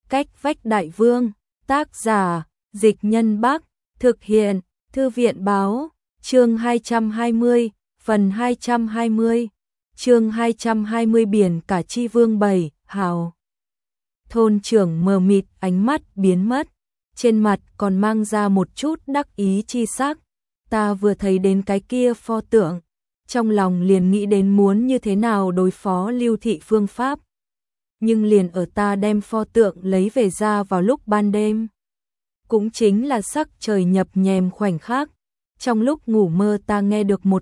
Cách vách đại vương, tác giả, Dịch Nhân Bắc, thực hiện, Thư viện báo, chương 220, phần 220, chương 220 biển cả chi vương 7, hào. Thôn trưởng mờ mịt, ánh mắt biến mất, trên mặt còn mang ra một chút đắc ý chi sắc. Ta vừa thấy đến cái kia pho tượng, trong lòng liền nghĩ đến muốn như thế nào đối phó Lưu Thị phương pháp. Nhưng liền ở ta đem pho tượng lấy về ra vào lúc ban đêm, cũng chính là sắc trời nhập nhèm khoảnh khắc, trong lúc ngủ mơ ta nghe được một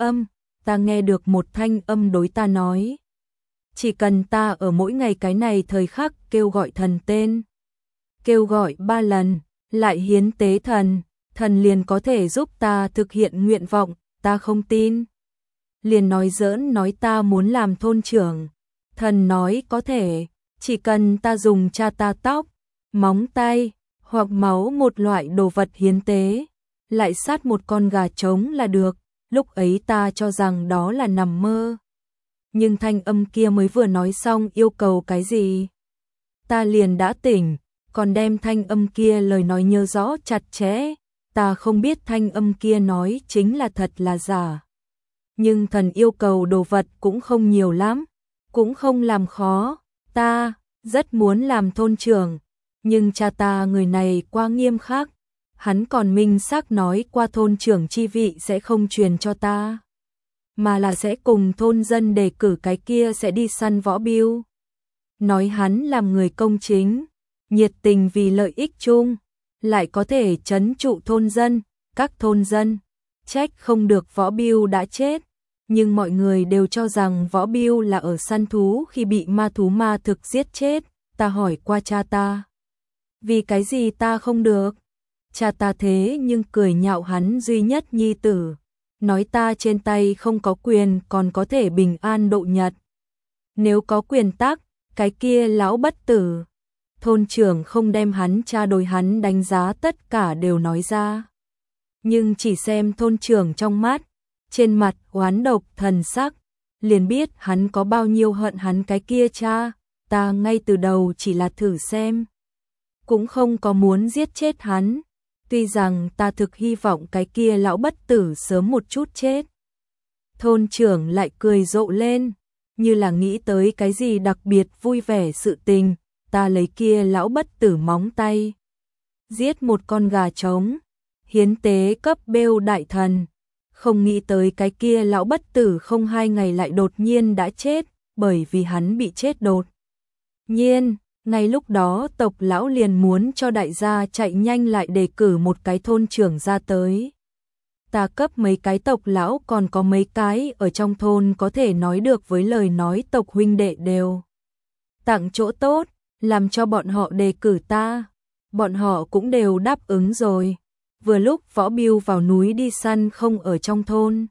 thanh âm đối ta nói: chỉ cần ta ở mỗi ngày cái này thời khắc kêu gọi thần tên, kêu gọi 3 lần, lại hiến tế thần, thần liền có thể giúp ta thực hiện nguyện vọng. Ta không tin, liền nói giỡn nói ta muốn làm thôn trưởng. Thần nói có thể, chỉ cần ta dùng cha ta tóc, móng tay hoặc máu một loại đồ vật hiến tế, lại sát một con gà trống là được. Lúc ấy ta cho rằng đó là nằm mơ, nhưng thanh âm kia mới vừa nói xong yêu cầu cái gì, ta liền đã tỉnh, còn đem thanh âm kia lời nói nhớ rõ chặt chẽ. Ta không biết thanh âm kia nói chính là thật là giả, nhưng thần yêu cầu đồ vật cũng không nhiều lắm, cũng không làm khó. Ta rất muốn làm thôn trưởng, nhưng cha ta người này quá nghiêm khắc, hắn còn minh xác nói qua thôn trưởng chi vị sẽ không truyền cho ta, mà là sẽ cùng thôn dân đề cử cái kia sẽ đi săn võ biêu. Nói hắn làm người công chính, nhiệt tình vì lợi ích chung, lại có thể trấn trụ thôn dân. Các thôn dân trách không được võ biêu đã chết, nhưng mọi người đều cho rằng võ biêu là ở săn thú khi bị ma thú ma thực giết chết. Ta hỏi qua cha ta, vì cái gì ta không được? Cha ta thế nhưng cười nhạo hắn duy nhất nhi tử, nói ta trên tay không có quyền còn có thể bình an độ nhật, nếu có quyền tắc, cái kia lão bất tử. Thôn trưởng không đem hắn cha đối hắn đánh giá tất cả đều nói ra, nhưng chỉ xem thôn trưởng trong mắt, trên mặt oán độc thần sắc, liền biết hắn có bao nhiêu hận hắn cái kia cha. Ta ngay từ đầu chỉ là thử xem, cũng không có muốn giết chết hắn, tuy rằng ta thực hy vọng cái kia lão bất tử sớm một chút chết. Thôn trưởng lại cười rộ lên, như là nghĩ tới cái gì đặc biệt vui vẻ sự tình. Ta lấy kia lão bất tử móng tay, giết một con gà trống, hiến tế cấp bêu đại thần. Không nghĩ tới cái kia lão bất tử không 2 ngày lại đột nhiên đã chết, bởi vì hắn bị chết đột nhiên. Ngay lúc đó tộc lão liền muốn cho đại gia chạy nhanh lại đề cử một cái thôn trưởng ra tới. Ta cấp mấy cái tộc lão, còn có mấy cái ở trong thôn có thể nói được với lời nói tộc huynh đệ đều tặng chỗ tốt, làm cho bọn họ đề cử ta. Bọn họ cũng đều đáp ứng rồi. Vừa lúc võ biêu vào núi đi săn không ở trong thôn,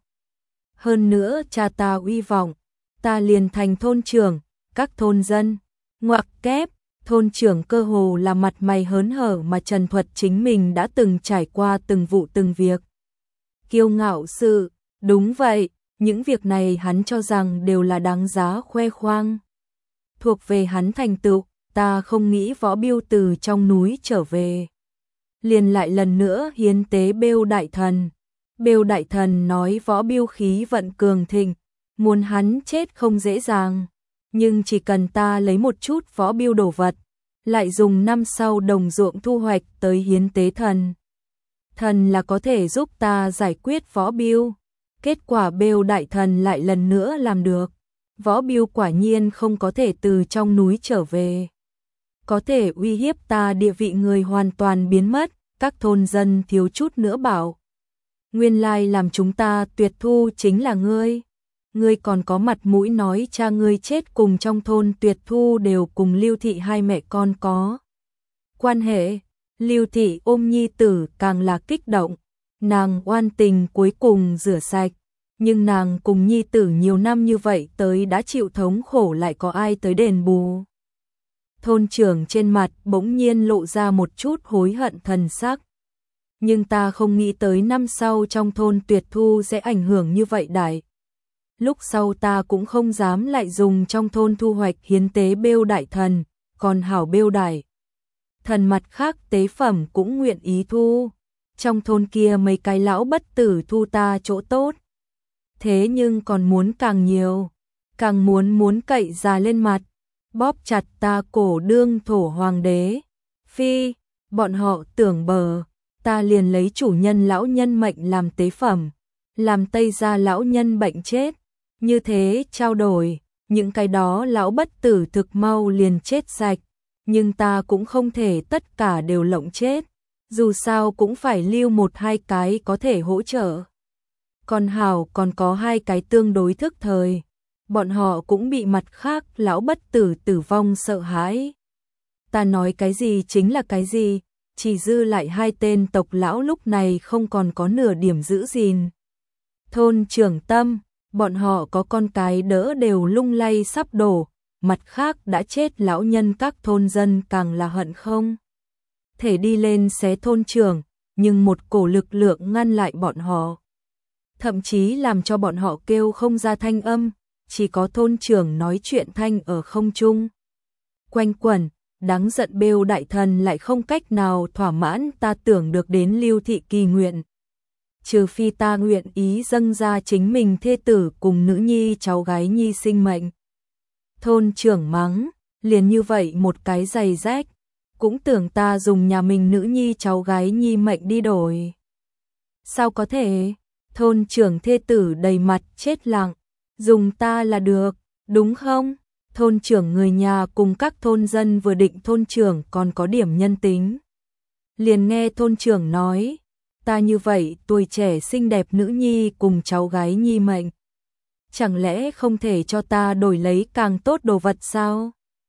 hơn nữa cha ta uy vọng, ta liền thành thôn trưởng. Các thôn dân ngoặc kép, thôn trưởng cơ hồ là mặt mày hớn hở mà trần thuật chính mình đã từng trải qua từng vụ từng việc. Kiêu ngạo sự, đúng vậy, những việc này hắn cho rằng đều là đáng giá khoe khoang, thuộc về hắn thành tựu. Ta không nghĩ võ biêu từ trong núi trở về, liền lại lần nữa hiến tế bêu đại thần. Bêu đại thần nói võ biêu khí vận cường thịnh, muốn hắn chết không dễ dàng, nhưng chỉ cần ta lấy một chút võ biêu đồ vật, lại dùng năm sau đồng ruộng thu hoạch tới hiến tế thần, thần là có thể giúp ta giải quyết võ biêu. Kết quả bêu đại thần lại lần nữa làm được, võ biêu quả nhiên không có thể từ trong núi trở về, có thể uy hiếp ta địa vị người hoàn toàn biến mất. Các thôn dân thiếu chút nữa bảo, nguyên lai làm chúng ta tuyệt thu chính là ngươi. Ngươi còn có mặt mũi nói cha ngươi chết cùng trong thôn tuyệt thu đều cùng Lưu Thị hai mẹ con có quan hệ. Lưu Thị ôm nhi tử càng là kích động, nàng oan tình cuối cùng rửa sạch, nhưng nàng cùng nhi tử nhiều năm như vậy tới đã chịu thống khổ, lại có ai tới đền bù. Thôn trưởng trên mặt bỗng nhiên lộ ra một chút hối hận thần sắc. Nhưng ta không nghĩ tới năm sau trong thôn tuyệt thu sẽ ảnh hưởng như vậy đại. Lúc sau ta cũng không dám lại dùng trong thôn thu hoạch hiến tế bêu đại thần, còn hảo bêu đại thần mặt khác tế phẩm cũng nguyện ý thu. Trong thôn kia mấy cái lão bất tử thu ta chỗ tốt. Thế nhưng còn muốn càng nhiều, càng muốn cậy già lên mặt, bóp chặt ta cổ đương thổ hoàng đế. Phi, bọn họ tưởng bờ, ta liền lấy chủ nhân lão nhân mệnh làm tế phẩm, làm Tây gia lão nhân bệnh chết. Như thế trao đổi, những cái đó lão bất tử thực mau liền chết sạch, nhưng ta cũng không thể tất cả đều lộng chết, dù sao cũng phải lưu một hai cái có thể hỗ trợ. Còn hảo còn có hai cái tương đối thức thời, bọn họ cũng bị mặt khác lão bất tử tử vong sợ hãi. Ta nói cái gì chính là cái gì, chỉ dư lại hai tên tộc lão lúc này không còn có nửa điểm giữ gìn. Thôn trưởng Tâm, bọn họ có con cái đỡ đều lung lay sắp đổ, mặt khác đã chết lão nhân các thôn dân càng là hận không thể đi lên xé thôn trưởng, nhưng một cổ lực lượng ngăn lại bọn họ. Thậm chí làm cho bọn họ kêu không ra thanh âm, chỉ có thôn trưởng nói chuyện thanh ở không trung. Quanh quẩn, đáng giận bêu đại thần lại không cách nào thỏa mãn ta tưởng được đến Lưu Thị Kỳ nguyện. Trừ phi ta nguyện ý dâng ra chính mình thê tử cùng nữ nhi cháu gái nhi sinh mệnh. Thôn trưởng mắng, liền như vậy một cái giày rách, cũng tưởng ta dùng nhà mình nữ nhi cháu gái nhi mệnh đi đổi. Sao có thể? Thôn trưởng thê tử đầy mặt chết lặng, dùng ta là được, đúng không? Thôn trưởng người nhà cùng các thôn dân vừa định thôn trưởng còn có điểm nhân tính. Liền nghe thôn trưởng nói, ta như vậy tuổi trẻ xinh đẹp nữ nhi cùng cháu gái nhi mệnh. Chẳng lẽ không thể cho ta đổi lấy càng tốt đồ vật sao?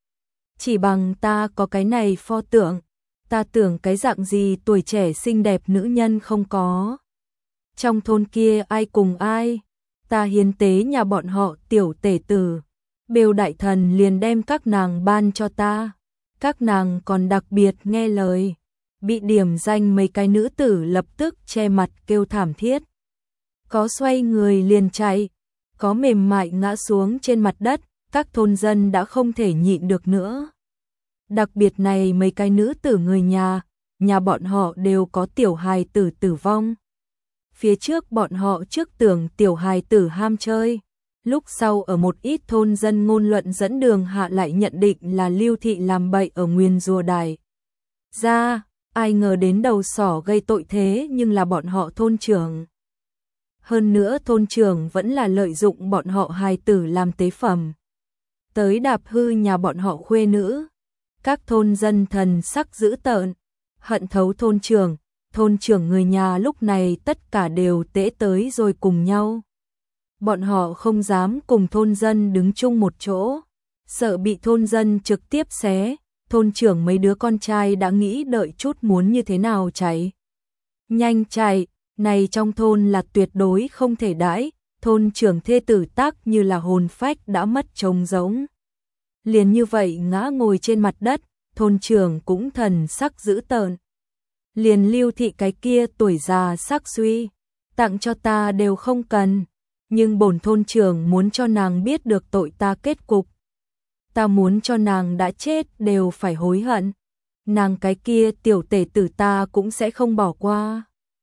Chỉ bằng ta có cái này pho tượng, ta tưởng cái dạng gì tuổi trẻ xinh đẹp nữ nhân không có. Trong thôn kia ai cùng ai, ta hiến tế nhà bọn họ tiểu tể tử. Bêu đại thần liền đem các nàng ban cho ta, các nàng còn đặc biệt nghe lời, bị điểm danh mấy cái nữ tử lập tức che mặt kêu thảm thiết. Có xoay người liền chạy, có mềm mại ngã xuống trên mặt đất, các thôn dân đã không thể nhịn được nữa. Đặc biệt này mấy cái nữ tử người nhà bọn họ đều có tiểu hài tử tử vong. Phía trước bọn họ trước tưởng tiểu hài tử ham chơi. Lúc sau ở một ít thôn dân ngôn luận dẫn đường hạ lại nhận định là Lưu Thị làm bậy ở Nguyên Rùa Đài. Ra, ai ngờ đến đầu sỏ gây tội thế nhưng là bọn họ thôn trưởng. Hơn nữa thôn trưởng vẫn là lợi dụng bọn họ hài tử làm tế phẩm. Tới đạp hư nhà bọn họ khuê nữ. Các thôn dân thần sắc dữ tợn, hận thấu thôn trưởng người nhà lúc này tất cả đều tễ tới rồi cùng nhau. Bọn họ không dám cùng thôn dân đứng chung một chỗ, sợ bị thôn dân trực tiếp xé, thôn trưởng mấy đứa con trai đã nghĩ đợi chút muốn như thế nào chạy. Nhanh chạy, này trong thôn là tuyệt đối không thể đãi, thôn trưởng thê tử tác như là hồn phách đã mất trống giống. Liền như vậy ngã ngồi trên mặt đất, thôn trưởng cũng thần sắc dữ tợn. Liền Lưu Thị cái kia tuổi già sắc suy, tặng cho ta đều không cần. Nhưng bổn thôn trưởng muốn cho nàng biết được tội ta kết cục. Ta muốn cho nàng đã chết đều phải hối hận. Nàng cái kia tiểu tể tử ta cũng sẽ không bỏ qua.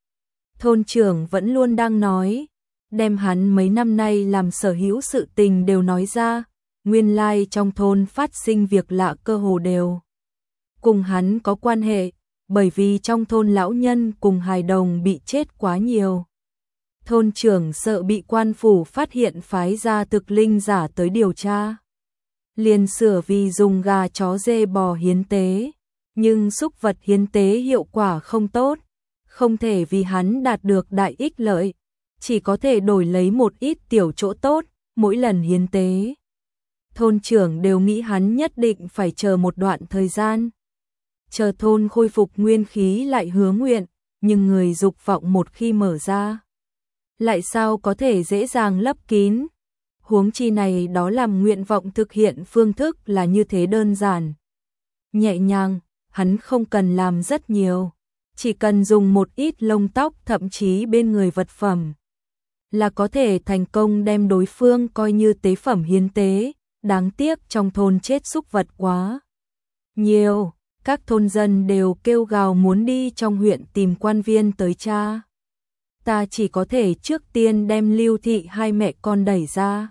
Thôn trưởng vẫn luôn đang nói, đem hắn mấy năm nay làm sở hữu sự tình đều nói ra, nguyên lai trong thôn phát sinh việc lạ cơ hồ đều cùng hắn có quan hệ, bởi vì trong thôn lão nhân cùng hài đồng bị chết quá nhiều. Thôn trưởng sợ bị quan phủ phát hiện phái ra thực linh giả tới điều tra. Liền sửa vì dùng gà chó dê bò hiến tế, nhưng súc vật hiến tế hiệu quả không tốt, không thể vì hắn đạt được đại ích lợi, chỉ có thể đổi lấy một ít tiểu chỗ tốt, mỗi lần hiến tế. Thôn trưởng đều nghĩ hắn nhất định phải chờ một đoạn thời gian. Chờ thôn khôi phục nguyên khí lại hứa nguyện, nhưng người dục vọng một khi mở ra, lại sao có thể dễ dàng lấp kín. Huống chi này đó làm nguyện vọng thực hiện phương thức là như thế đơn giản. Nhẹ nhàng, hắn không cần làm rất nhiều, chỉ cần dùng một ít lông tóc thậm chí bên người vật phẩm, là có thể thành công đem đối phương coi như tế phẩm hiến tế. Đáng tiếc trong thôn chết súc vật quá nhiều, Các thôn dân đều kêu gào muốn đi trong huyện tìm quan viên tới tra. Ta chỉ có thể trước tiên đem Lưu Thị hai mẹ con đẩy ra.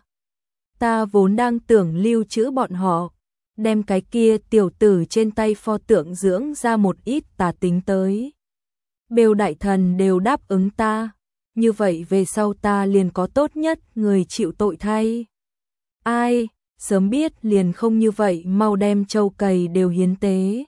Ta vốn đang tưởng lưu trữ bọn họ, đem cái kia tiểu tử trên tay pho tượng dưỡng ra một ít tà tính tới. Bêu đại thần đều đáp ứng ta, như vậy về sau ta liền có tốt nhất người chịu tội thay. Ai, sớm biết liền không như vậy mau đem trâu cày đều hiến tế.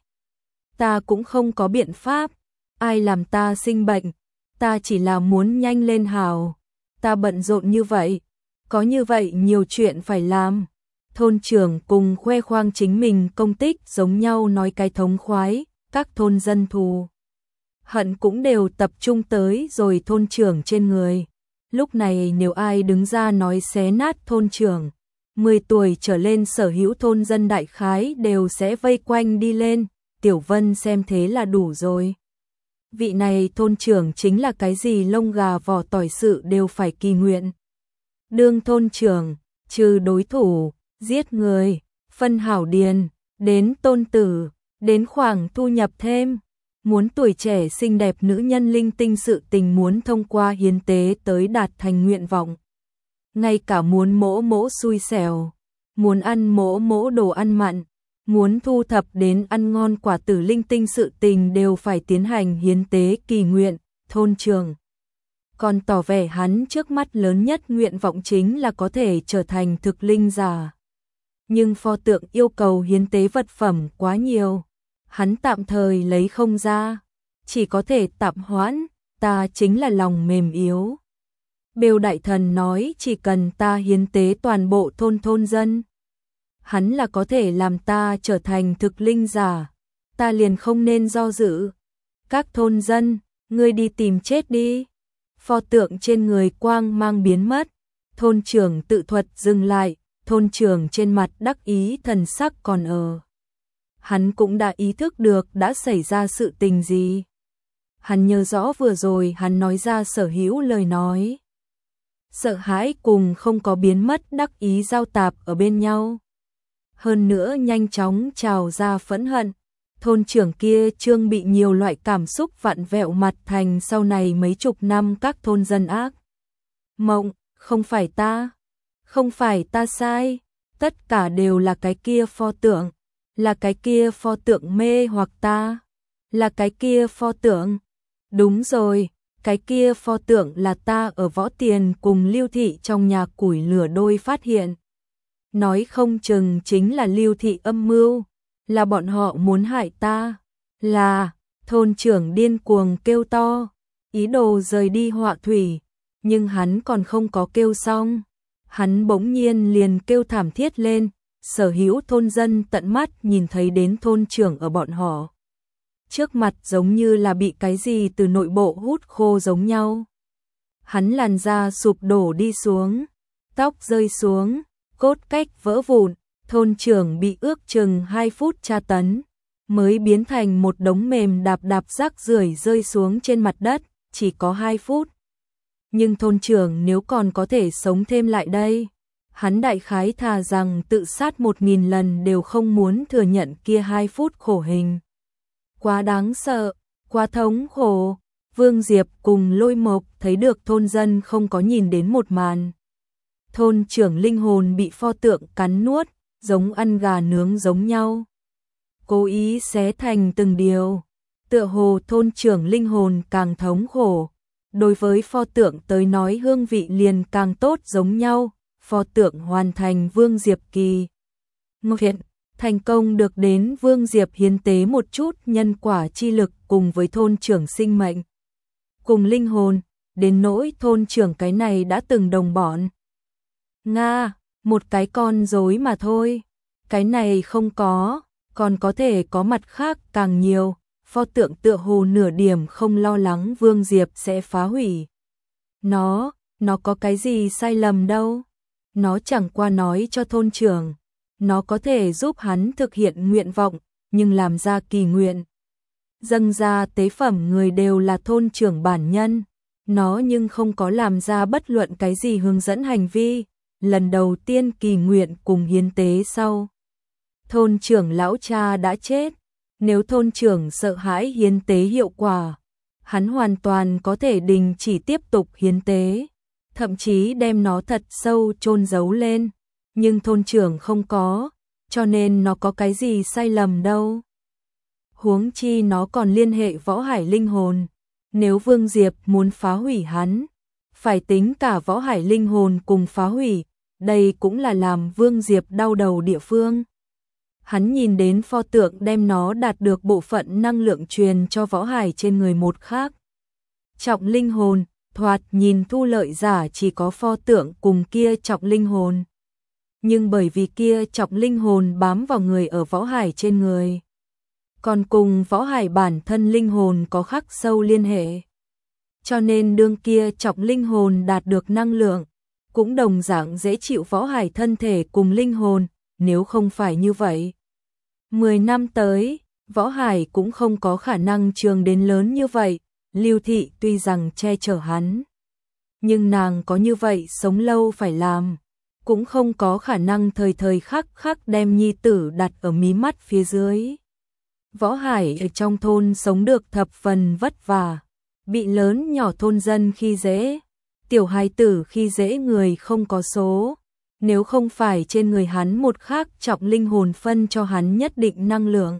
Ta cũng không có biện pháp, ai làm ta sinh bệnh, ta chỉ là muốn nhanh lên hào. Ta bận rộn như vậy, có như vậy nhiều chuyện phải làm. Thôn trưởng cùng khoe khoang chính mình công tích giống nhau nói cái thống khoái, các thôn dân thù hận cũng đều tập trung tới rồi thôn trưởng trên người. Lúc này nếu ai đứng ra nói xé nát thôn trưởng, 10 tuổi trở lên sở hữu thôn dân đại khái đều sẽ vây quanh đi lên, Tiểu Vân xem thế là đủ rồi. Vị này thôn trưởng chính là cái gì lông gà vỏ tỏi sự đều phải kỳ nguyện. Đương thôn trưởng, trừ đối thủ, giết người, phân hảo điền, đến tôn tử, đến khoảng thu nhập thêm. Muốn tuổi trẻ xinh đẹp nữ nhân linh tinh sự tình muốn thông qua hiến tế tới đạt thành nguyện vọng. Ngay cả muốn mỗ mỗ xui xẻo, muốn ăn mỗ mỗ đồ ăn mặn, muốn thu thập đến ăn ngon quả tử linh tinh sự tình đều phải tiến hành hiến tế kỳ nguyện. Thôn trưởng còn tỏ vẻ hắn trước mắt lớn nhất nguyện vọng chính là có thể trở thành thực linh giả. Nhưng pho tượng yêu cầu hiến tế vật phẩm quá nhiều, hắn tạm thời lấy không ra, chỉ có thể tạm hoãn, ta chính là lòng mềm yếu. Bêu đại thần nói chỉ cần ta hiến tế toàn bộ thôn dân, hắn là có thể làm ta trở thành thực linh giả, ta liền không nên do dự. Các thôn dân, ngươi đi tìm chết đi. Pho tượng trên người quang mang biến mất, thôn trưởng tự thuật dừng lại, thôn trưởng trên mặt đắc ý thần sắc còn ở. Hắn cũng đã ý thức được đã xảy ra sự tình gì. Hắn nhớ rõ vừa rồi hắn nói ra sở hữu lời nói. Sợ hãi cùng không có biến mất đắc ý giao tạp ở bên nhau. Hơn nữa nhanh chóng trào ra phẫn hận. Thôn trưởng kia trương bị nhiều loại cảm xúc vặn vẹo mặt thành sau này mấy chục năm các thôn dân ác mộng, không phải ta sai, tất cả đều là cái kia pho tượng, là cái kia pho tượng mê hoặc ta, là cái kia pho tượng. Đúng rồi, cái kia pho tượng là ta ở Võ Tiền cùng Lưu Thị trong nhà củi lửa đôi phát hiện. Nói không chừng chính là Lưu Thị âm mưu, là bọn họ muốn hại ta, là. Thôn trưởng điên cuồng kêu to, ý đồ rời đi họa thủy, nhưng hắn còn không có kêu xong, hắn bỗng nhiên liền kêu thảm thiết lên. Sở hữu thôn dân tận mắt nhìn thấy đến thôn trưởng ở bọn họ trước mặt giống như là bị cái gì từ nội bộ hút khô giống nhau. Hắn làn da sụp đổ đi xuống, tóc rơi xuống, cốt cách vỡ vụn, thôn trưởng bị ước chừng 2 phút tra tấn, mới biến thành một đống mềm đạp rác rưởi rơi xuống trên mặt đất, chỉ có 2 phút. Nhưng thôn trưởng nếu còn có thể sống thêm lại đây, hắn đại khái thà rằng tự sát 1000 lần đều không muốn thừa nhận kia 2 phút khổ hình. Quá đáng sợ, quá thống khổ. Vương Diệp cùng Lôi Mộc thấy được thôn dân không có nhìn đến một màn. Thôn trưởng linh hồn bị pho tượng cắn nuốt, giống ăn gà nướng giống nhau. Cố ý xé thành từng điều. Tựa hồ thôn trưởng linh hồn càng thống khổ. Đối với pho tượng tới nói hương vị liền càng tốt giống nhau. Pho tượng hoàn thành Vương Diệp kỳ nguyện, thành công được đến Vương Diệp hiến tế một chút nhân quả chi lực cùng với thôn trưởng sinh mệnh, cùng linh hồn, đến nỗi thôn trưởng cái này đã từng đồng bọn. Nga, một cái con rối mà thôi, cái này không có, còn có thể có mặt khác càng nhiều. Pho tượng tựa hồ nửa điểm không lo lắng Vương Diệp sẽ phá hủy. Nó có cái gì sai lầm đâu. Nó chẳng qua nói cho thôn trưởng, nó có thể giúp hắn thực hiện nguyện vọng, nhưng làm ra kỳ nguyện. Dâng ra tế phẩm người đều là thôn trưởng bản nhân, nó nhưng không có làm ra bất luận cái gì hướng dẫn hành vi, lần đầu tiên kỳ nguyện cùng hiến tế sau. Thôn trưởng lão cha đã chết, Nếu thôn trưởng sợ hãi hiến tế hiệu quả, hắn hoàn toàn có thể đình chỉ tiếp tục hiến tế, thậm chí đem nó thật sâu chôn giấu lên, nhưng thôn trưởng không có, cho nên nó có cái gì sai lầm đâu. Huống chi nó còn liên hệ Võ Hải linh hồn, nếu Vương Diệp muốn phá hủy hắn, phải tính cả Võ Hải linh hồn cùng phá hủy, đây cũng là làm Vương Diệp đau đầu địa phương. Hắn nhìn đến pho tượng đem nó đạt được bộ phận năng lượng truyền cho Võ Hải trên người một khác. Trọng linh hồn, thoạt nhìn thu lợi giả chỉ có pho tượng cùng kia trọng linh hồn. Nhưng bởi vì kia trọng linh hồn bám vào người ở Võ Hải trên người, còn cùng Võ Hải bản thân linh hồn có khắc sâu liên hệ. Cho nên đương kia trọng linh hồn đạt được năng lượng, cũng đồng dạng dễ chịu Võ Hải thân thể cùng linh hồn, nếu không phải như vậy. 10 năm tới, Võ Hải cũng không có khả năng trường đến lớn như vậy, Lưu Thị tuy rằng che chở hắn, nhưng nàng có như vậy sống lâu phải làm, cũng không có khả năng thời thời khắc khắc đem nhi tử đặt ở mí mắt phía dưới. Võ Hải ở trong thôn sống được thập phần vất vả, bị lớn nhỏ thôn dân khi dễ, tiểu hài tử khi dễ người không có số. Nếu không phải trên người hắn một khắc trọng linh hồn phân cho hắn nhất định năng lượng,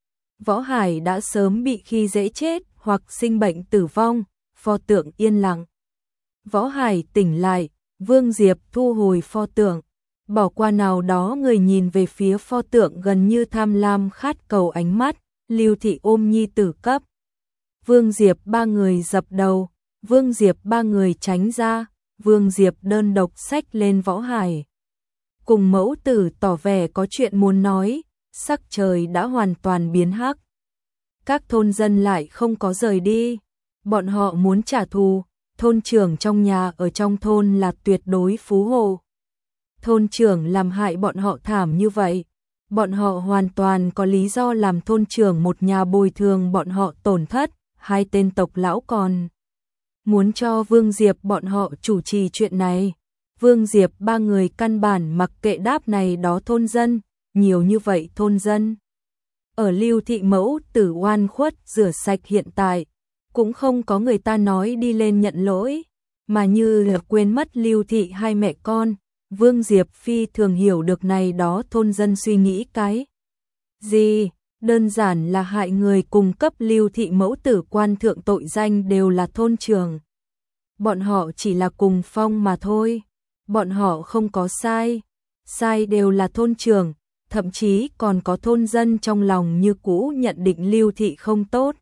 Võ Hải đã sớm bị khi dễ chết hoặc sinh bệnh tử vong. Pho tượng yên lặng. Võ Hải tỉnh lại, Vương Diệp thu hồi pho tượng, bỏ qua nào đó người nhìn về phía pho tượng gần như tham lam khát cầu ánh mắt. Lưu Thị ôm nhi tử cấp. Vương Diệp ba người dập đầu, Vương Diệp ba người tránh ra, Vương Diệp đơn độc xách lên Võ Hải. Cùng mẫu tử tỏ vẻ có chuyện muốn nói, sắc trời đã hoàn toàn biến hắc. Các thôn dân lại không có rời đi, bọn họ muốn trả thù, thôn trưởng trong nhà ở trong thôn là tuyệt đối phú hộ. Thôn trưởng làm hại bọn họ thảm như vậy, bọn họ hoàn toàn có lý do làm thôn trưởng một nhà bồi thường bọn họ tổn thất, hai tên tộc lão còn muốn cho Vương Diệp bọn họ chủ trì chuyện này. Vương Diệp ba người căn bản mặc kệ đáp này đó thôn dân, nhiều như vậy thôn dân. Ở Lưu Thị mẫu tử oan khuất rửa sạch hiện tại, cũng không có người ta nói đi lên nhận lỗi, mà như là quên mất Lưu Thị hai mẹ con. Vương Diệp phi thường hiểu được này đó thôn dân suy nghĩ cái gì, đơn giản là hại người cùng cấp Lưu Thị mẫu tử quan thượng tội danh đều là thôn trưởng. Bọn họ chỉ là cùng phong mà thôi. Bọn họ không có sai, sai đều là thôn trưởng, thậm chí còn có thôn dân trong lòng như cũ nhận định Lưu Thị không tốt.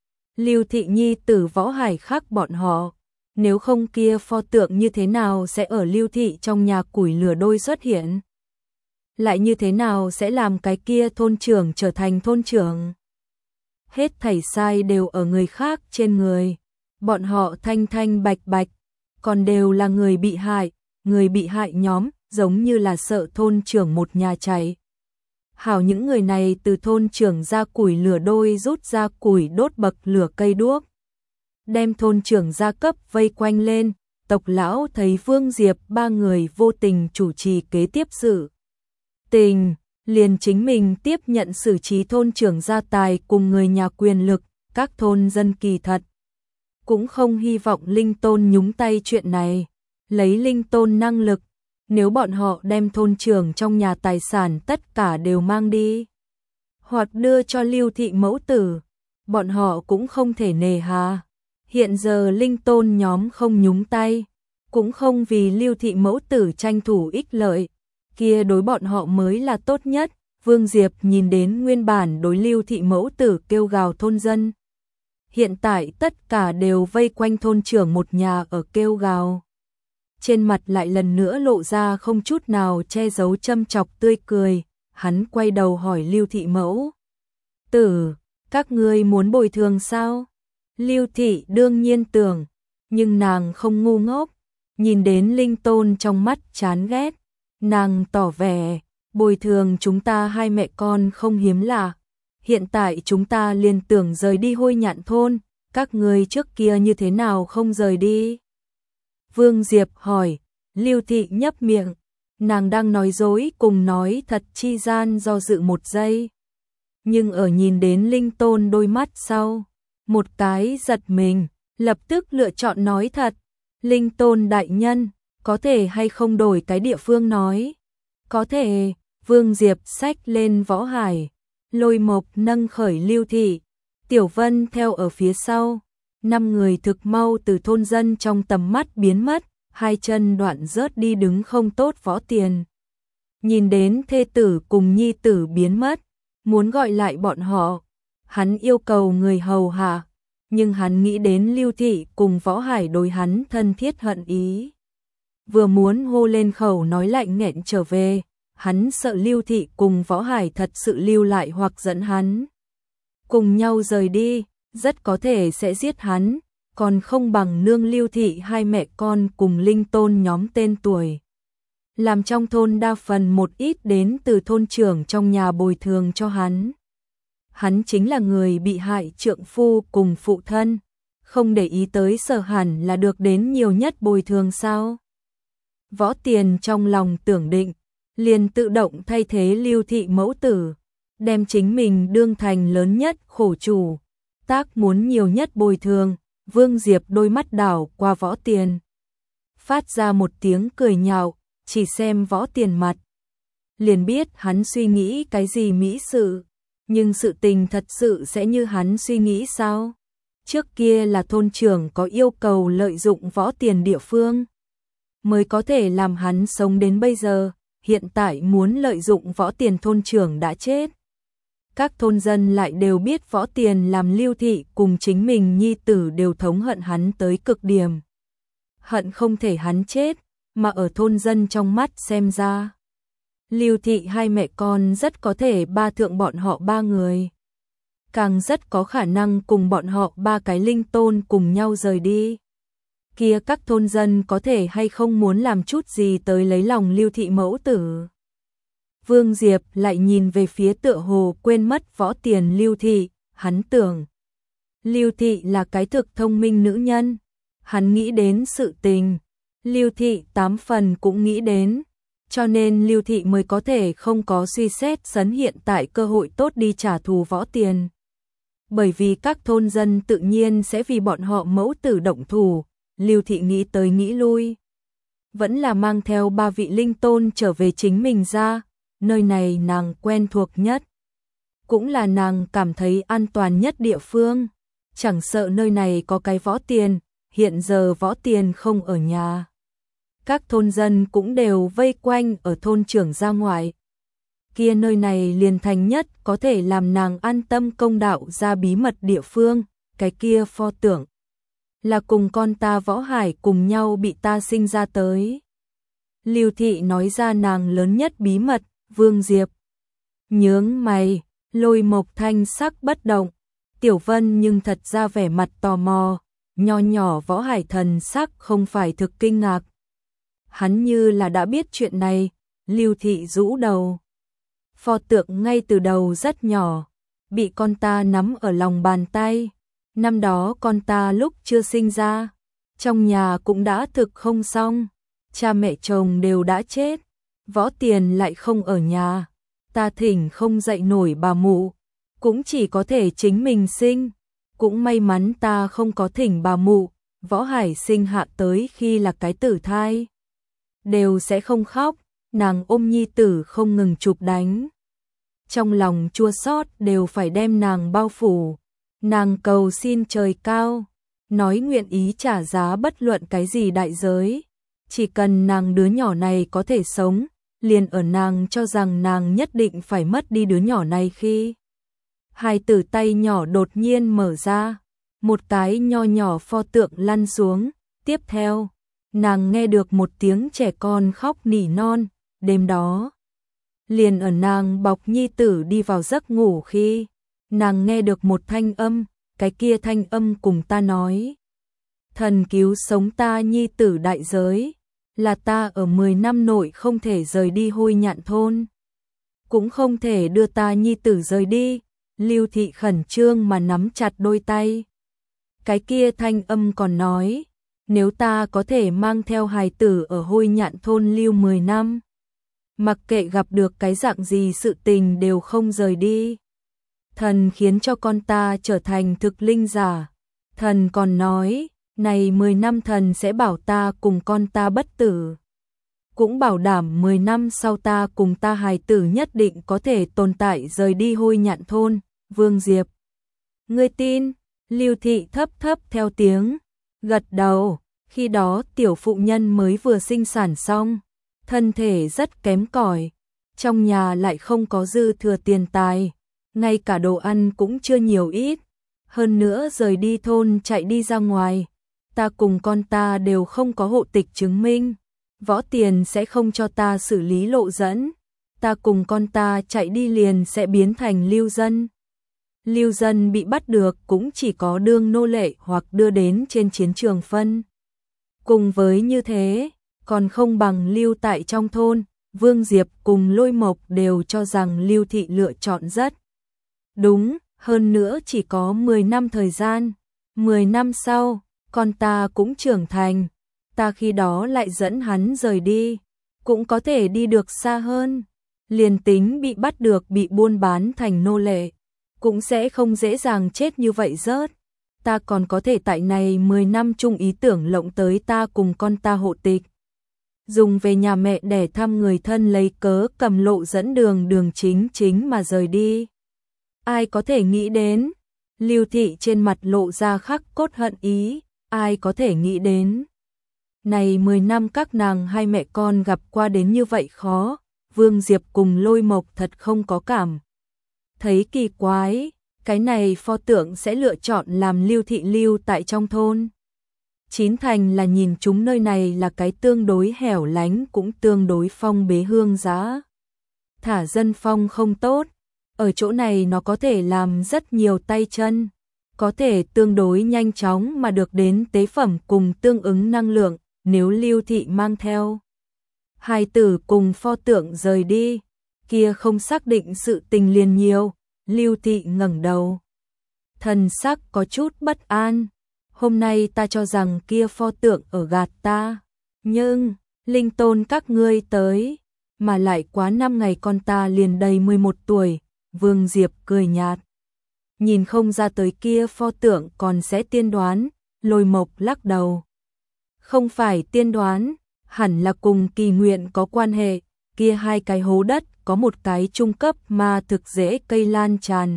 Lưu Thị nhi tử Võ Hải khắc bọn họ, nếu không kia pho tượng như thế nào sẽ ở Lưu Thị trong nhà củi lửa đôi xuất hiện? Lại như thế nào sẽ làm cái kia thôn trưởng trở thành thôn trưởng? Hết thảy sai đều ở người khác trên người, bọn họ thanh thanh bạch bạch, còn đều là người bị hại. Người bị hại nhóm giống như là sợ thôn trưởng một nhà cháy. Hảo những người này từ thôn trưởng ra củi lửa đôi rút ra củi đốt bậc lửa cây đuốc. Đem thôn trưởng gia cấp vây quanh lên, tộc lão thấy Vương Diệp ba người vô tình chủ trì kế tiếp sự tình, liền chính mình tiếp nhận xử trí thôn trưởng gia tài cùng người nhà quyền lực, các thôn dân kỳ thật. Cũng không hy vọng Linh Tôn nhúng tay chuyện này. Lấy Linh Tôn năng lực, nếu bọn họ đem thôn trưởng trong nhà tài sản tất cả đều mang đi, hoặc đưa cho Lưu Thị mẫu tử, bọn họ cũng không thể nề hà. Hiện giờ Linh Tôn nhóm không nhúng tay, cũng không vì Lưu Thị mẫu tử tranh thủ ích lợi, kia đối bọn họ mới là tốt nhất. Vương Diệp nhìn đến nguyên bản đối Lưu Thị mẫu tử kêu gào thôn dân. Hiện tại tất cả đều vây quanh thôn trưởng một nhà ở kêu gào. Trên mặt lại lần nữa lộ ra không chút nào che giấu châm chọc tươi cười, hắn quay đầu hỏi Lưu Thị mẫu tử, các ngươi muốn bồi thường sao? Lưu Thị đương nhiên tưởng, nhưng nàng không ngu ngốc, nhìn đến Linh Tôn trong mắt chán ghét, nàng tỏ vẻ, bồi thường chúng ta hai mẹ con không hiếm lạ, hiện tại chúng ta liền tưởng rời đi Hôi Nhạn thôn, các ngươi trước kia như thế nào không rời đi? Vương Diệp hỏi, Lưu Thị nhấp miệng, nàng đang nói dối cùng nói thật chi gian do dự một giây. nhưng ở nhìn đến Linh Tôn đôi mắt sau, một cái giật mình, lập tức lựa chọn nói thật, Linh Tôn đại nhân, có thể hay không đổi cái địa phương nói? Có thể, Vương Diệp xách lên Võ Hải, Lôi Mộc nâng khởi Lưu Thị, Tiểu Vân theo ở phía sau, 5 người thực mau từ thôn dân trong tầm mắt biến mất, hai chân đoạn rớt đi đứng không tốt Võ Tiền. Nhìn đến thê tử cùng nhi tử biến mất, muốn gọi lại bọn họ, hắn yêu cầu người hầu hạ, nhưng hắn nghĩ đến Lưu Thị cùng Võ Hải đối hắn thân thiết hận ý. Vừa muốn hô lên khẩu nói lạnh nghẹn trở về, hắn sợ Lưu Thị cùng Võ Hải thật sự lưu lại hoặc dẫn hắn cùng nhau rời đi, rất có thể sẽ giết hắn, còn không bằng nương Lưu Thị hai mẹ con cùng Linh Tôn nhóm tên tuổi. Làm trong thôn đa phần một ít đến từ thôn trưởng trong nhà bồi thường cho hắn. Hắn chính là người bị hại trượng phu cùng phụ thân, không để ý tới Sở hẳn là được đến nhiều nhất bồi thường sao. Võ Tiền trong lòng tưởng định, liền tự động thay thế Lưu Thị mẫu tử, đem chính mình đương thành lớn nhất khổ chủ, tác muốn nhiều nhất bồi thường. Vương Diệp đôi mắt đảo qua Võ Tiền, phát ra một tiếng cười nhạo, chỉ xem Võ Tiền mặt, liền biết hắn suy nghĩ cái gì mỹ sự, nhưng sự tình thật sự sẽ như hắn suy nghĩ sao? Trước kia là thôn trưởng có yêu cầu lợi dụng Võ Tiền địa phương, mới có thể làm hắn sống đến bây giờ, hiện tại muốn lợi dụng Võ Tiền thôn trưởng đã chết. Các thôn dân lại đều biết Võ Tiền làm Lưu Thị cùng chính mình nhi tử đều thống hận hắn tới cực điểm. Hận không thể hắn chết, mà ở thôn dân trong mắt xem ra, Lưu Thị hai mẹ con rất có thể ba thượng bọn họ ba người. Càng rất có khả năng cùng bọn họ ba cái Linh Tôn cùng nhau rời đi. Kia các thôn dân có thể hay không muốn làm chút gì tới lấy lòng Lưu Thị mẫu tử. Vương Diệp lại nhìn về phía tựa hồ quên mất Võ Tiền Lưu Thị, hắn tưởng Lưu Thị là cái thực thông minh nữ nhân, hắn nghĩ đến sự tình, Lưu Thị 8 phần cũng nghĩ đến, cho nên Lưu Thị mới có thể không có suy xét sấn hiện tại cơ hội tốt đi trả thù Võ Tiền. Bởi vì các thôn dân tự nhiên sẽ vì bọn họ mẫu tử động thủ, Lưu Thị nghĩ tới nghĩ lui, vẫn là mang theo 3 vị Linh Tôn trở về chính mình ra, nơi này nàng quen thuộc nhất, cũng là nàng cảm thấy an toàn nhất địa phương, chẳng sợ nơi này có cái Võ Tiền, hiện giờ Võ Tiền không ở nhà. Các thôn dân cũng đều vây quanh ở thôn trưởng ra ngoài. Kia nơi này liền thành nhất có thể làm nàng an tâm công đạo ra bí mật địa phương, cái kia pho tượng là cùng con ta Võ Hải cùng nhau bị ta sinh ra tới. Lưu Thị nói ra nàng lớn nhất bí mật. Vương Diệp nhướng mày, Lôi Mộc thanh sắc bất động, Tiểu Vân nhưng thật ra vẻ mặt tò mò, nho nhỏ Võ Hải thần sắc không phải thực kinh ngạc. Hắn như là đã biết chuyện này, Lưu Thị rũ đầu. Pho tượng ngay từ đầu rất nhỏ, bị con ta nắm ở lòng bàn tay. Năm đó con ta lúc chưa sinh ra, trong nhà cũng đã thực không xong, cha mẹ chồng đều đã chết. Võ Tiền lại không ở nhà, ta thỉnh không dậy nổi bà mụ, cũng chỉ có thể chính mình sinh, cũng may mắn ta không có thỉnh bà mụ, Võ Hải sinh hạ tới khi là cái tử thai, đều sẽ không khóc, nàng ôm nhi tử không ngừng chụp đánh. Trong lòng chua xót đều phải đem nàng bao phủ, nàng cầu xin trời cao, nói nguyện ý trả giá bất luận cái gì đại giới, chỉ cần nàng đứa nhỏ này có thể sống. Liền ở nàng cho rằng nàng nhất định phải mất đi đứa nhỏ này khi hai tử tay nhỏ đột nhiên mở ra, một cái nho nhỏ pho tượng lăn xuống, tiếp theo, nàng nghe được một tiếng trẻ con khóc nỉ non, đêm đó. Liền ở nàng bọc nhi tử đi vào giấc ngủ khi, nàng nghe được một thanh âm, cái kia thanh âm cùng ta nói. Thần cứu sống ta nhi tử đại giới. Là ta ở 10 năm nội không thể rời đi Hôi Nhạn thôn, cũng không thể đưa ta nhi tử rời đi. Lưu Thị khẩn trương mà nắm chặt đôi tay. Cái kia thanh âm còn nói, nếu ta có thể mang theo hài tử ở Hôi Nhạn thôn lưu 10 năm, mặc kệ gặp được cái dạng gì sự tình đều không rời đi. Thần khiến cho con ta trở thành thực linh giả. Thần còn nói, này 10 năm thần sẽ bảo ta cùng con ta bất tử. Cũng bảo đảm 10 năm sau ta cùng ta hài tử nhất định có thể tồn tại rời đi Hôi Nhạn thôn. Vương Diệp, ngươi tin? Lưu Thị thấp thấp theo tiếng, gật đầu. Khi đó tiểu phụ nhân mới vừa sinh sản xong, thân thể rất kém cỏi, trong nhà lại không có dư thừa tiền tài, ngay cả đồ ăn cũng chưa nhiều ít. Hơn nữa rời đi thôn chạy đi ra ngoài, ta cùng con ta đều không có hộ tịch chứng minh, Võ Tiền sẽ không cho ta xử lý lộ dẫn, ta cùng con ta chạy đi liền sẽ biến thành lưu dân. Lưu dân bị bắt được cũng chỉ có đương nô lệ hoặc đưa đến trên chiến trường phân. Cùng với như thế, còn không bằng lưu tại trong thôn. Vương Diệp cùng Lôi Mộc đều cho rằng Lưu Thị lựa chọn rất đúng, hơn nữa chỉ có 10 năm thời gian. 10 năm sau, con ta cũng trưởng thành, ta khi đó lại dẫn hắn rời đi, cũng có thể đi được xa hơn. Liền tính bị bắt được bị buôn bán thành nô lệ, cũng sẽ không dễ dàng chết như vậy rớt. Ta còn có thể tại này 10 năm chung ý tưởng lộng tới ta cùng con ta hộ tịch. Dùng về nhà mẹ để thăm người thân lấy cớ cầm lộ dẫn đường chính mà rời đi. Ai có thể nghĩ đến? Lưu Thị trên mặt lộ ra khắc cốt hận ý, ai có thể nghĩ đến? Này 10 năm các nàng hai mẹ con gặp qua đến như vậy khó, Vương Diệp cùng Lôi Mộc thật không có cảm thấy kỳ quái, cái này pho tượng sẽ lựa chọn làm Lưu Thị lưu tại trong thôn. Chín thành là nhìn chúng nơi này là cái tương đối hẻo lánh cũng tương đối phong bế hương giá. Thả dân phong không tốt, ở chỗ này nó có thể làm rất nhiều tay chân, có thể tương đối nhanh chóng mà được đến tế phẩm cùng tương ứng năng lượng. Nếu Lưu Thị mang theo hài tử cùng pho tượng rời đi, kia không xác định sự tình liền nhiều. Lưu Thị ngẩng đầu, thần sắc có chút bất an. Hôm nay ta cho rằng kia pho tượng ở gạt ta, nhưng linh tôn các ngươi tới, mà lại quá 5 ngày con ta liền đầy 11 tuổi. Vương Diệp cười nhạt, nhìn không ra tới kia pho tượng còn sẽ tiên đoán. Lôi Mộc lắc đầu, không phải tiên đoán, hẳn là cùng kỳ nguyện có quan hệ. Kia hai cái hố đất có một cái trung cấp mà thực dễ cây lan tràn.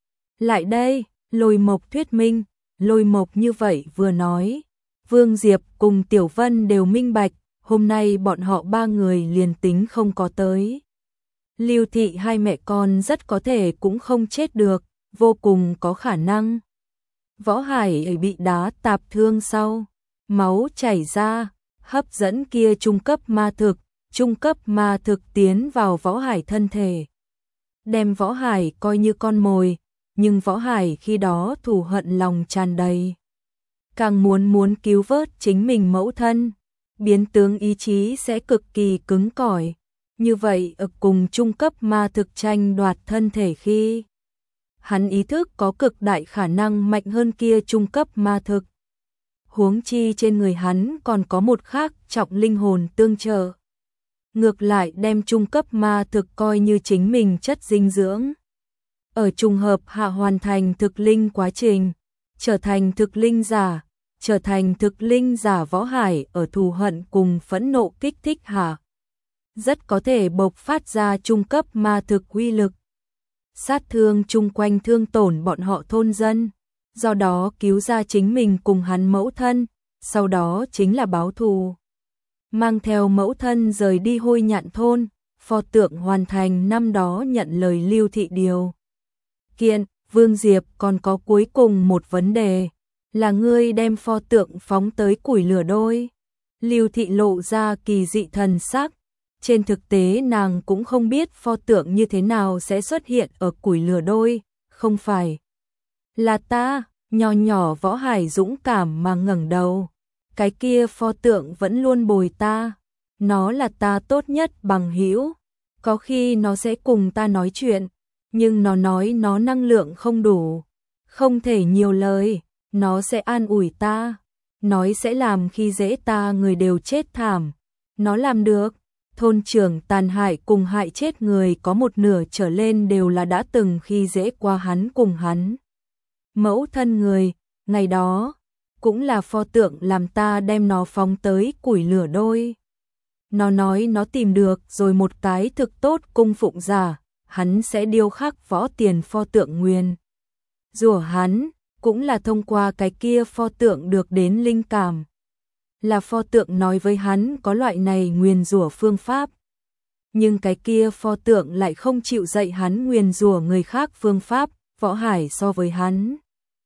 Lại đây, Lôi Mộc thuyết minh. Lôi Mộc như vậy vừa nói, Vương Diệp cùng Tiểu Vân đều minh bạch, hôm nay bọn họ ba người liền tính không có tới. Lưu Thị hai mẹ con rất có thể cũng không chết được, vô cùng có khả năng. Võ Hải ấy bị đá tạp thương sau, máu chảy ra, hấp dẫn kia trung cấp ma thực tiến vào Võ Hải thân thể. Đem Võ Hải coi như con mồi, nhưng Võ Hải khi đó thù hận lòng tràn đầy. Càng muốn cứu vớt chính mình mẫu thân, biến tướng ý chí sẽ cực kỳ cứng cỏi. Như vậy ở cùng trung cấp ma thực tranh đoạt thân thể khi, hắn ý thức có cực đại khả năng mạnh hơn kia trung cấp ma thực. Huống chi trên người hắn còn có một khác trọng linh hồn tương trợ. Ngược lại đem trung cấp ma thực coi như chính mình chất dinh dưỡng. Ở trùng hợp hạ hoàn thành thực linh quá trình, trở thành thực linh giả Võ Hải ở thù hận cùng phẫn nộ kích thích hạ, rất có thể bộc phát ra trung cấp ma thực uy lực, sát thương chung quanh thương tổn bọn họ thôn dân, do đó cứu ra chính mình cùng hắn mẫu thân, sau đó chính là báo thù. Mang theo mẫu thân rời đi Hôi Nhạn thôn, pho tượng hoàn thành năm đó nhận lời Lưu Thị điều kiện. Vương Diệp còn có cuối cùng một vấn đề, là ngươi đem pho tượng phóng tới củi lửa đôi. Lưu Thị lộ ra kỳ dị thần sắc, trên thực tế nàng cũng không biết pho tượng như thế nào sẽ xuất hiện ở củi lửa đôi, không phải là ta. Nho nhỏ Võ Hải dũng cảm mà ngẩng đầu, cái kia pho tượng vẫn luôn bồi ta, nó là ta tốt nhất bằng hữu, có khi nó sẽ cùng ta nói chuyện, nhưng nó nói nó năng lượng không đủ, không thể nhiều lời, nó sẽ an ủi ta, nói sẽ làm khi dễ ta người đều chết thảm, nó làm được, thôn trưởng tàn hại cùng hại chết người có một nửa trở lên đều là đã từng khi dễ qua hắn cùng hắn. Mẫu thân người, ngày đó, cũng là pho tượng làm ta đem nó phóng tới củi lửa đôi. Nó nói nó tìm được rồi một cái thực tốt cung phụng giả, hắn sẽ điêu khắc võ tiền pho tượng nguyên. Rủa hắn, cũng là thông qua cái kia pho tượng được đến linh cảm. Là pho tượng nói với hắn có loại này nguyền rủa phương pháp. Nhưng cái kia pho tượng lại không chịu dạy hắn nguyền rủa người khác phương pháp, Võ Hải so với hắn.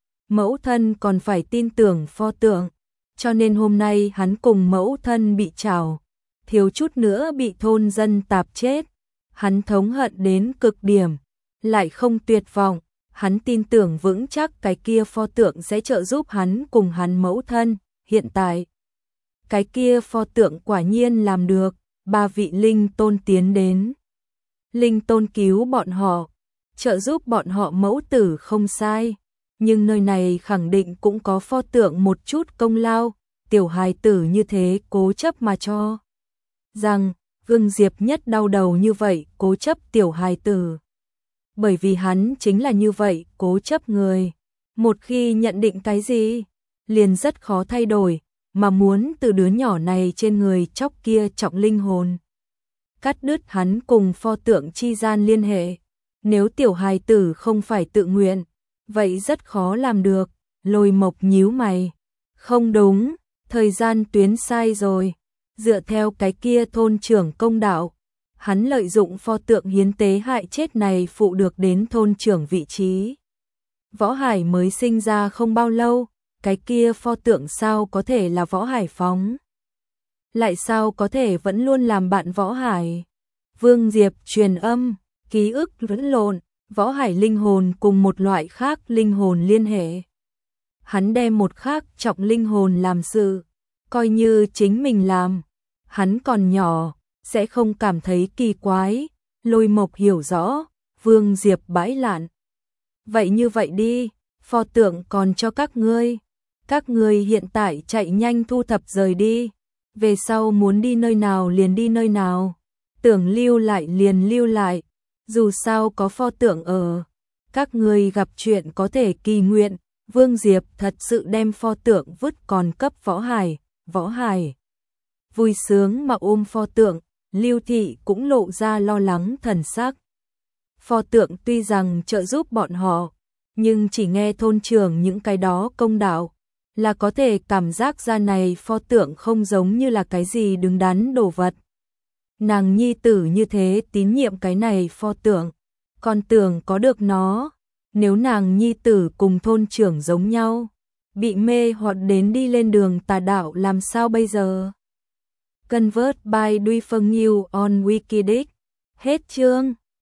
Mẫu thân còn phải tin tưởng pho tượng, cho nên hôm nay hắn cùng mẫu thân bị trảo, thiếu chút nữa bị thôn dân tạp chết. Hắn thống hận đến cực điểm, lại không tuyệt vọng, hắn tin tưởng vững chắc cái kia pho tượng sẽ trợ giúp hắn cùng hắn mẫu thân. Hiện tại, cái kia pho tượng quả nhiên làm được, 3 vị linh tôn tiến đến. Linh tôn cứu bọn họ, trợ giúp bọn họ mẫu tử không sai, nhưng nơi này khẳng định cũng có pho tượng một chút công lao, tiểu hài tử như thế cố chấp mà cho. Rằng, Vương Diệp nhất đau đầu như vậy, cố chấp tiểu hài tử. Bởi vì hắn chính là như vậy, cố chấp người. Một khi nhận định cái gì, liền rất khó thay đổi, mà muốn từ đứa nhỏ này trên người chóc kia trọng linh hồn. Cắt đứt hắn cùng pho tượng chi gian liên hệ. Nếu tiểu hài tử không phải tự nguyện, vậy rất khó làm được. Lôi Mộc nhíu mày. Không đúng, thời gian tuyến sai rồi. Dựa theo cái kia thôn trưởng công đạo, hắn lợi dụng pho tượng hiến tế hại chết này phụ được đến thôn trưởng vị trí. Võ Hải mới sinh ra không bao lâu, cái kia pho tượng sao có thể là Võ Hải phóng? Lại sao có thể vẫn luôn làm bạn Võ Hải? Vương Diệp truyền âm, ký ức lẫn lộn, Võ Hải linh hồn cùng một loại khác linh hồn liên hệ. Hắn đem một khác trọng linh hồn làm sự, coi như chính mình làm. Hắn còn nhỏ, sẽ không cảm thấy kỳ quái. Lôi Mộc hiểu rõ, Vương Diệp bãi lạn. Vậy như vậy đi, pho tượng còn cho các ngươi. Các ngươi hiện tại chạy nhanh thu thập rời đi. Về sau muốn đi nơi nào liền đi nơi nào. Tưởng lưu lại liền lưu lại. Dù sao có pho tượng ở. Các ngươi gặp chuyện có thể kỳ nguyện. Vương Diệp thật sự đem pho tượng vứt còn cấp Võ Hải. Võ Hải vui sướng mà ôm pho tượng, Lưu Thị cũng lộ ra lo lắng thần sắc. Pho tượng tuy rằng trợ giúp bọn họ, nhưng chỉ nghe thôn trưởng những cái đó công đạo, là có thể cảm giác ra này pho tượng không giống như là cái gì đứng đắn đồ vật. Nàng nhi tử như thế tín nhiệm cái này pho tượng, còn tưởng có được nó, nếu nàng nhi tử cùng thôn trưởng giống nhau, bị mê hoặc đến đi lên đường tà đạo làm sao bây giờ? Convert by Duy Phân New on Wikileaks. Hết chương.